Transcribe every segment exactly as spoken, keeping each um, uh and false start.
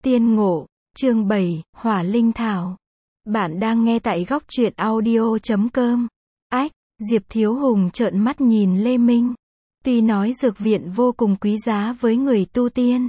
Tiên ngộ, chương bảy, Hỏa Linh Thảo. Bạn đang nghe tại góc truyện audio chấm com. Ách, Diệp Thiếu Hùng trợn mắt nhìn Lê Minh. Tuy nói dược viện vô cùng quý giá với người tu tiên.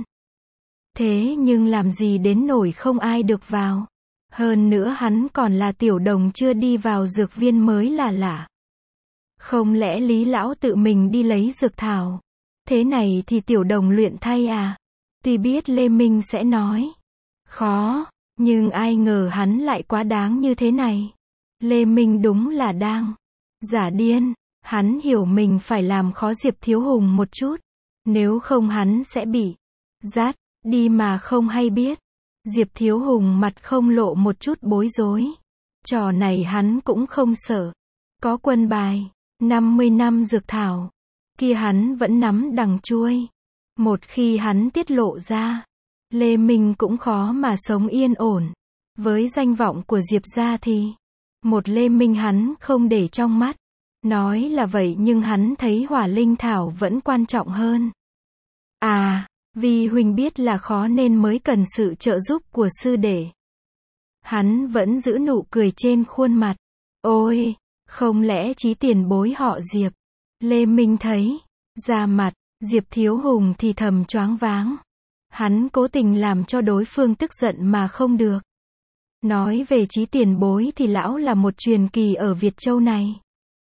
Thế nhưng làm gì đến nổi không ai được vào. Hơn nữa hắn còn là tiểu đồng chưa đi vào dược viên mới là lạ. Không lẽ Lý Lão tự mình đi lấy dược thảo? Thế này thì tiểu đồng luyện thay à? Tuy biết Lê Minh sẽ nói khó, nhưng ai ngờ hắn lại quá đáng như thế này. Lê Minh đúng là đang giả điên. Hắn hiểu mình phải làm khó Diệp Thiếu Hùng một chút. Nếu không hắn sẽ bị dắt đi mà không hay biết. Diệp Thiếu Hùng mặt không lộ một chút bối rối. Trò này hắn cũng không sợ. Có quân bài, năm mươi năm dược thảo. Kia hắn vẫn nắm đằng chuôi. Một khi hắn tiết lộ ra, Lê Minh cũng khó mà sống yên ổn. Với danh vọng của Diệp gia thì, một Lê Minh hắn không để trong mắt. Nói là vậy nhưng hắn thấy Hỏa Linh Thảo vẫn quan trọng hơn. À, vì huynh biết là khó nên mới cần sự trợ giúp của sư đệ. Hắn vẫn giữ nụ cười trên khuôn mặt. Ôi, không lẽ chí tiền bối họ Diệp? Lê Minh thấy da mặt Diệp Thiếu Hùng thì thầm choáng váng. Hắn cố tình làm cho đối phương tức giận mà không được. Nói về chí tiền bối thì lão là một truyền kỳ ở Việt Châu này.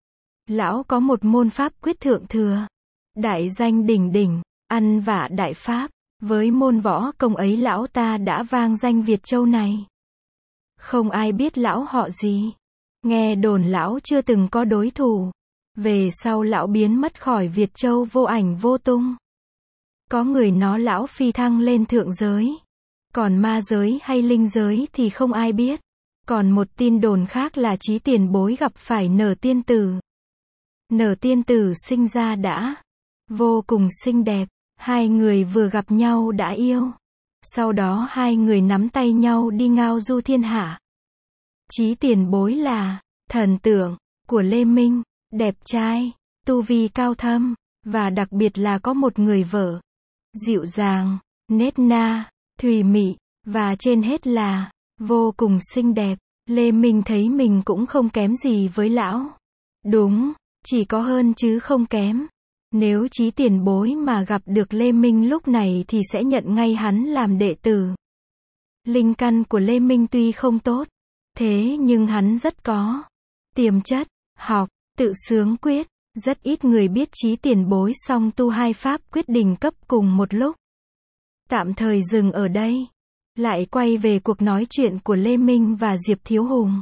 Lão có một môn pháp quyết thượng thừa, đại danh đỉnh đỉnh, ăn vạ đại pháp. Với môn võ công ấy lão ta đã vang danh Việt Châu này. Không ai biết lão họ gì. Nghe đồn lão chưa từng có đối thủ. Về sau lão biến mất khỏi Việt Châu vô ảnh vô tung. Có người nói lão phi thăng lên thượng giới. Còn ma giới hay linh giới thì không ai biết. Còn một tin đồn khác là chí tiền bối gặp phải Nở tiên tử. Nở tiên tử sinh ra đã vô cùng xinh đẹp. Hai người vừa gặp nhau đã yêu. Sau đó hai người nắm tay nhau đi ngao du thiên hạ. Chí tiền bối là thần tượng của Lê Minh. Đẹp trai, tu vi cao thâm, và đặc biệt là có một người vợ dịu dàng, nết na, thùy mị, và trên hết là vô cùng xinh đẹp. Lê Minh thấy mình cũng không kém gì với lão. Đúng, chỉ có hơn chứ không kém. Nếu chí tiền bối mà gặp được Lê Minh lúc này thì sẽ nhận ngay hắn làm đệ tử. Linh căn của Lê Minh tuy không tốt, thế nhưng hắn rất có tiềm chất, học tự sướng quyết. Rất ít người biết chí tiền bối song tu hai pháp quyết đỉnh cấp cùng một lúc. Tạm thời dừng ở đây. Lại quay về cuộc nói chuyện của Lê Minh và Diệp Thiếu Hùng.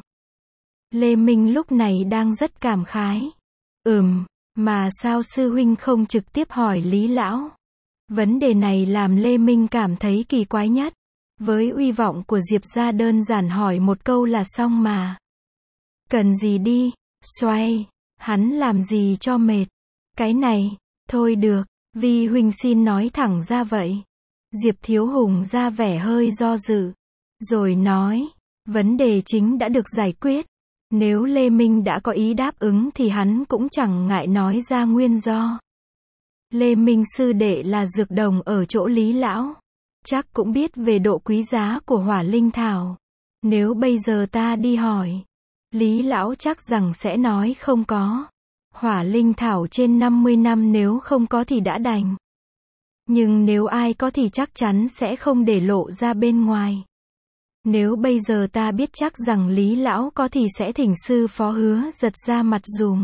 Lê Minh lúc này đang rất cảm khái. Ừm, mà sao sư huynh không trực tiếp hỏi Lý Lão? Vấn đề này làm Lê Minh cảm thấy kỳ quái nhất. Với uy vọng của Diệp gia đơn giản hỏi một câu là xong mà. Cần gì đi, xoay. Hắn làm gì cho mệt. Cái này, thôi được, vì huynh xin nói thẳng ra vậy. Diệp Thiếu Hùng ra vẻ hơi do dự. Rồi nói, vấn đề chính đã được giải quyết. Nếu Lê Minh đã có ý đáp ứng thì hắn cũng chẳng ngại nói ra nguyên do. Lê Minh sư đệ là dược đồng ở chỗ Lý Lão. Chắc cũng biết về độ quý giá của Hỏa Linh Thảo. Nếu bây giờ ta đi hỏi, Lý Lão chắc rằng sẽ nói không có. Hỏa Linh Thảo trên năm mươi năm nếu không có thì đã đành. Nhưng nếu ai có thì chắc chắn sẽ không để lộ ra bên ngoài. Nếu bây giờ ta biết chắc rằng Lý Lão có thì sẽ thỉnh sư phó Hứa Giật ra mặt dùm.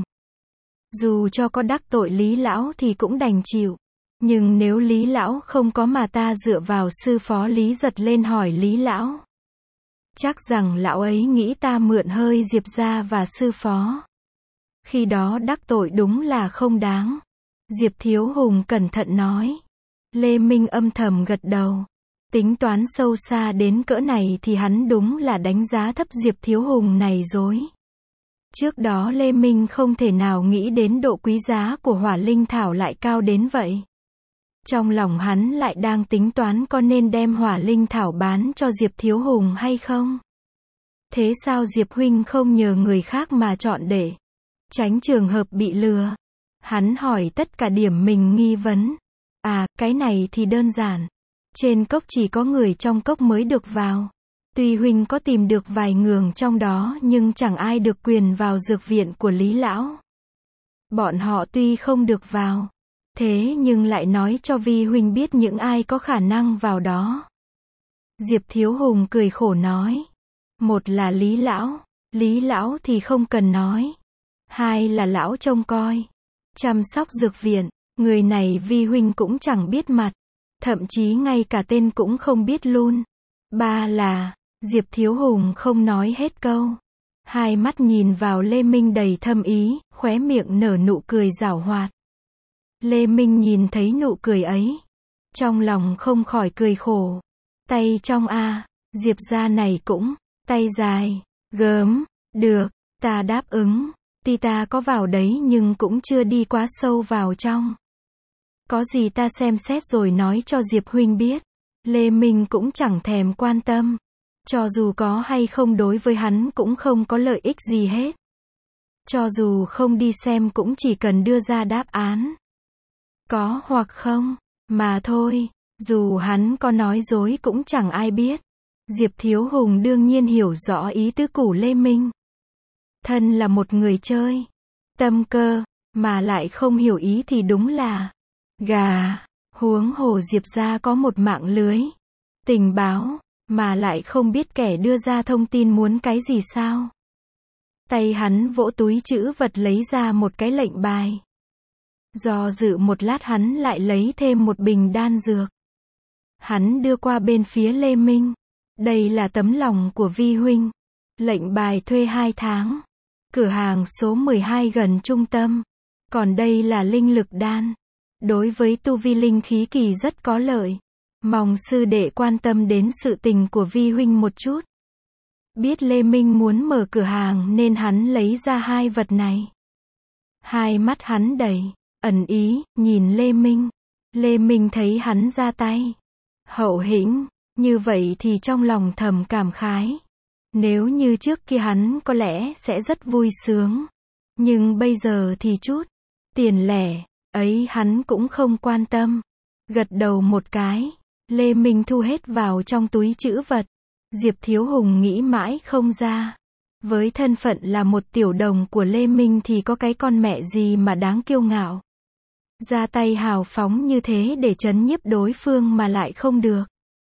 Dù cho có đắc tội Lý Lão thì cũng đành chịu. Nhưng nếu Lý Lão không có mà ta dựa vào sư phó Lý Giật lên hỏi Lý Lão. Chắc rằng lão ấy nghĩ ta mượn hơi Diệp gia và sư phó. Khi đó đắc tội đúng là không đáng. Diệp Thiếu Hùng cẩn thận nói. Lê Minh âm thầm gật đầu. Tính toán sâu xa đến cỡ này thì hắn đúng là đánh giá thấp Diệp Thiếu Hùng này rồi. Trước đó Lê Minh không thể nào nghĩ đến độ quý giá của Hỏa Linh Thảo lại cao đến vậy. Trong lòng hắn lại đang tính toán có nên đem Hỏa Linh Thảo bán cho Diệp Thiếu Hùng hay không? Thế sao Diệp huynh không nhờ người khác mà chọn để tránh trường hợp bị lừa? Hắn hỏi tất cả điểm mình nghi vấn. À, cái này thì đơn giản. Trên cốc chỉ có người trong cốc mới được vào. Tuy huynh có tìm được vài người trong đó nhưng chẳng ai được quyền vào dược viện của Lý lão. Bọn họ tuy không được vào, thế nhưng lại nói cho Vi huynh biết những ai có khả năng vào đó. Diệp Thiếu Hùng cười khổ nói. Một là Lý lão, Lý lão thì không cần nói. Hai là lão trông coi, chăm sóc dược viện, người này Vi huynh cũng chẳng biết mặt, thậm chí ngay cả tên cũng không biết luôn. Ba là, Diệp Thiếu Hùng không nói hết câu. Hai mắt nhìn vào Lê Minh đầy thâm ý, khóe miệng nở nụ cười giảo hoạt. Lê Minh nhìn thấy nụ cười ấy, trong lòng không khỏi cười khổ. Tay trong a, Diệp gia này cũng, tay dài, gớm, được, ta đáp ứng, tuy ta có vào đấy nhưng cũng chưa đi quá sâu vào trong. Có gì ta xem xét rồi nói cho Diệp huynh biết. Lê Minh cũng chẳng thèm quan tâm. Cho dù có hay không đối với hắn cũng không có lợi ích gì hết. Cho dù không đi xem cũng chỉ cần đưa ra đáp án. Có hoặc không, mà thôi, dù hắn có nói dối cũng chẳng ai biết. Diệp Thiếu Hùng đương nhiên hiểu rõ ý tứ của Lê Minh. Thân là một người chơi, tâm cơ, mà lại không hiểu ý thì đúng là gà. Huống hồ Diệp gia có một mạng lưới tình báo, mà lại không biết kẻ đưa ra thông tin muốn cái gì sao. Tay hắn vỗ túi trữ vật lấy ra một cái lệnh bài. Do dự một lát hắn lại lấy thêm một bình đan dược. Hắn đưa qua bên phía Lê Minh. Đây là tấm lòng của Vi huynh. Lệnh bài thuê hai tháng. Cửa hàng số mười hai gần trung tâm. Còn đây là linh lực đan. Đối với tu vi linh khí kỳ rất có lợi. Mong sư đệ quan tâm đến sự tình của Vi huynh một chút. Biết Lê Minh muốn mở cửa hàng nên hắn lấy ra hai vật này. Hai mắt hắn đầy ẩn ý, nhìn Lê Minh. Lê Minh thấy hắn ra tay hậu hĩnh, như vậy thì trong lòng thầm cảm khái. Nếu như trước kia hắn có lẽ sẽ rất vui sướng. Nhưng bây giờ thì chút tiền lẻ ấy hắn cũng không quan tâm. Gật đầu một cái, Lê Minh thu hết vào trong túi trữ vật. Diệp Thiếu Hùng nghĩ mãi không ra. Với thân phận là một tiểu đồng của Lê Minh thì có cái con mẹ gì mà đáng kiêu ngạo. Ra tay hào phóng như thế để trấn nhiếp đối phương mà lại không được.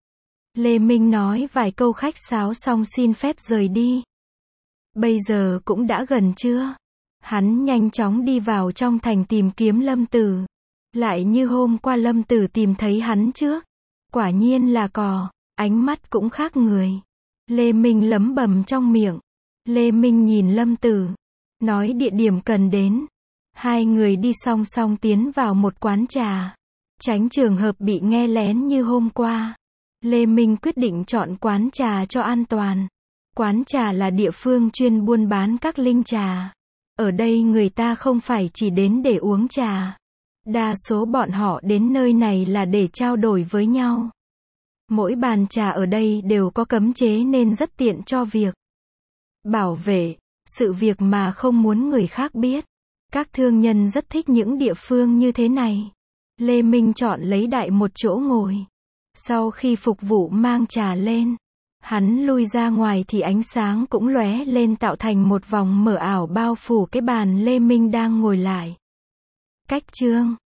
Lê Minh nói vài câu khách sáo xong xin phép rời đi. Bây giờ cũng đã gần trưa. Hắn nhanh chóng đi vào trong thành tìm kiếm Lâm Tử. Lại như hôm qua Lâm Tử tìm thấy hắn trước. Quả nhiên là cò, ánh mắt cũng khác người. Lê Minh lẩm bẩm trong miệng. Lê Minh nhìn Lâm Tử, nói địa điểm cần đến. Hai người đi song song tiến vào một quán trà. Tránh trường hợp bị nghe lén như hôm qua. Lê Minh quyết định chọn quán trà cho an toàn. Quán trà là địa phương chuyên buôn bán các linh trà. Ở đây người ta không phải chỉ đến để uống trà. Đa số bọn họ đến nơi này là để trao đổi với nhau. Mỗi bàn trà ở đây đều có cấm chế nên rất tiện cho việc bảo vệ, sự việc mà không muốn người khác biết. Các thương nhân rất thích những địa phương như thế này. Lê Minh chọn lấy đại một chỗ ngồi. Sau khi phục vụ mang trà lên, hắn lui ra ngoài thì ánh sáng cũng lóe lên tạo thành một vòng mờ ảo bao phủ cái bàn Lê Minh đang ngồi lại. Cách chương